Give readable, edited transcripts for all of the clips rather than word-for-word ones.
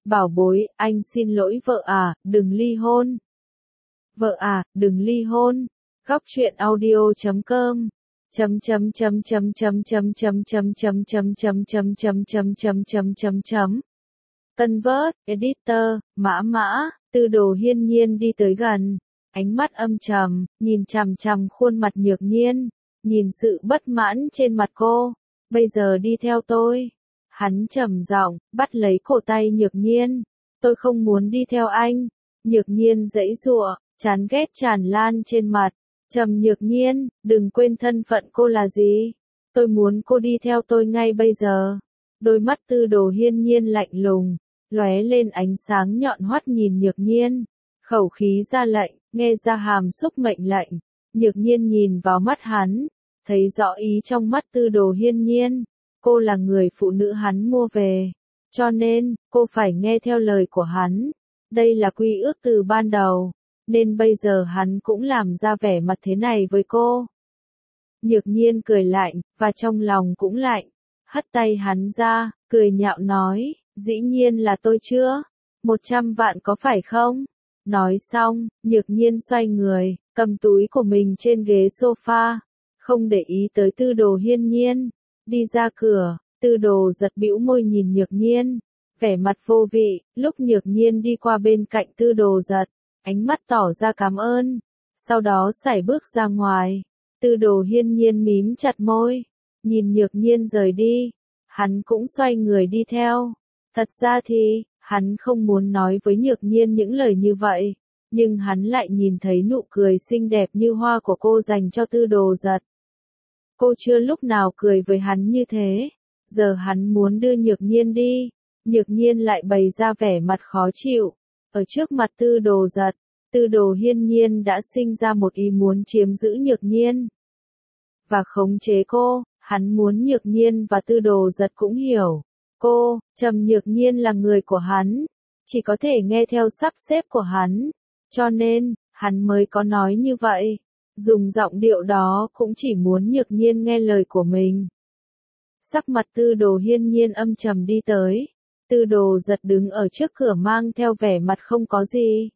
Bảo bối, anh xin lỗi vợ à, đừng ly hôn. Vợ à, đừng ly hôn. Góc truyện audio.com chấm chấm chấm chấm chấm chấm chấm chấm chấm chấm chấm chấm chấm chấm chấm chấm chấm chấm. Tân vớt, editor, mã mã, Tư Đồ Hiên Nhiên đi tới gần, ánh mắt âm trầm, nhìn chằm chằm khuôn mặt Nhược Nhiên, nhìn sự bất mãn trên mặt cô. Bây giờ đi theo tôi. Hắn trầm giọng, bắt lấy cổ tay Nhược Nhiên. Tôi không muốn đi theo anh. Nhược Nhiên giãy giụa, chán ghét tràn lan trên mặt. Trầm Nhược Nhiên, đừng quên thân phận cô là gì. Tôi muốn cô đi theo tôi ngay bây giờ. Đôi mắt Tư Đồ Hiên Nhiên lạnh lùng, lóe lên ánh sáng nhọn hoắt nhìn Nhược Nhiên. Khẩu khí ra lệnh, nghe ra hàm xúc mệnh lệnh. Nhược Nhiên nhìn vào mắt hắn, thấy rõ ý trong mắt Tư Đồ Hiên Nhiên. Cô là người phụ nữ hắn mua về, cho nên, cô phải nghe theo lời của hắn. Đây là quy ước từ ban đầu, nên bây giờ hắn cũng làm ra vẻ mặt thế này với cô. Nhược Nhiên cười lạnh, và trong lòng cũng lạnh, hất tay hắn ra, cười nhạo nói, dĩ nhiên là tôi chưa, 100 vạn có phải không? Nói xong, Nhược Nhiên xoay người, cầm túi của mình trên ghế sofa, không để ý tới Tư Đồ Hiên Nhiên. Đi ra cửa, Tư Đồ giật bĩu môi nhìn Nhược Nhiên, vẻ mặt vô vị. Lúc Nhược Nhiên đi qua bên cạnh Tư Đồ giật, ánh mắt tỏ ra cảm ơn, sau đó sải bước ra ngoài. Tư Đồ Hiên Nhiên mím chặt môi, nhìn Nhược Nhiên rời đi, hắn cũng xoay người đi theo. Thật ra thì, hắn không muốn nói với Nhược Nhiên những lời như vậy, nhưng hắn lại nhìn thấy nụ cười xinh đẹp như hoa của cô dành cho Tư Đồ giật. Cô chưa lúc nào cười với hắn như thế, giờ hắn muốn đưa Nhược Nhiên đi, Nhược Nhiên lại bày ra vẻ mặt khó chịu. Ở trước mặt Tư Đồ giật, Tư Đồ Hiên Nhiên đã sinh ra một ý muốn chiếm giữ Nhược Nhiên và khống chế cô. Hắn muốn Nhược Nhiên và Tư Đồ giật cũng hiểu, cô, Trầm Nhược Nhiên là người của hắn, chỉ có thể nghe theo sắp xếp của hắn, cho nên, hắn mới có nói như vậy. Dùng giọng điệu đó cũng chỉ muốn Nhược Nhiên nghe lời của mình. Sắc mặt Tư Đồ Hiên Nhiên âm trầm đi tới. Tư Đồ giật đứng ở trước cửa mang theo vẻ mặt không có gì.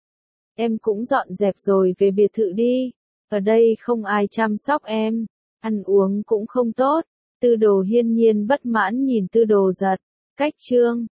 Em cũng dọn dẹp rồi về biệt thự đi. Ở đây không ai chăm sóc em. Ăn uống cũng không tốt. Tư Đồ Hiên Nhiên bất mãn nhìn Tư Đồ giật. Cách chương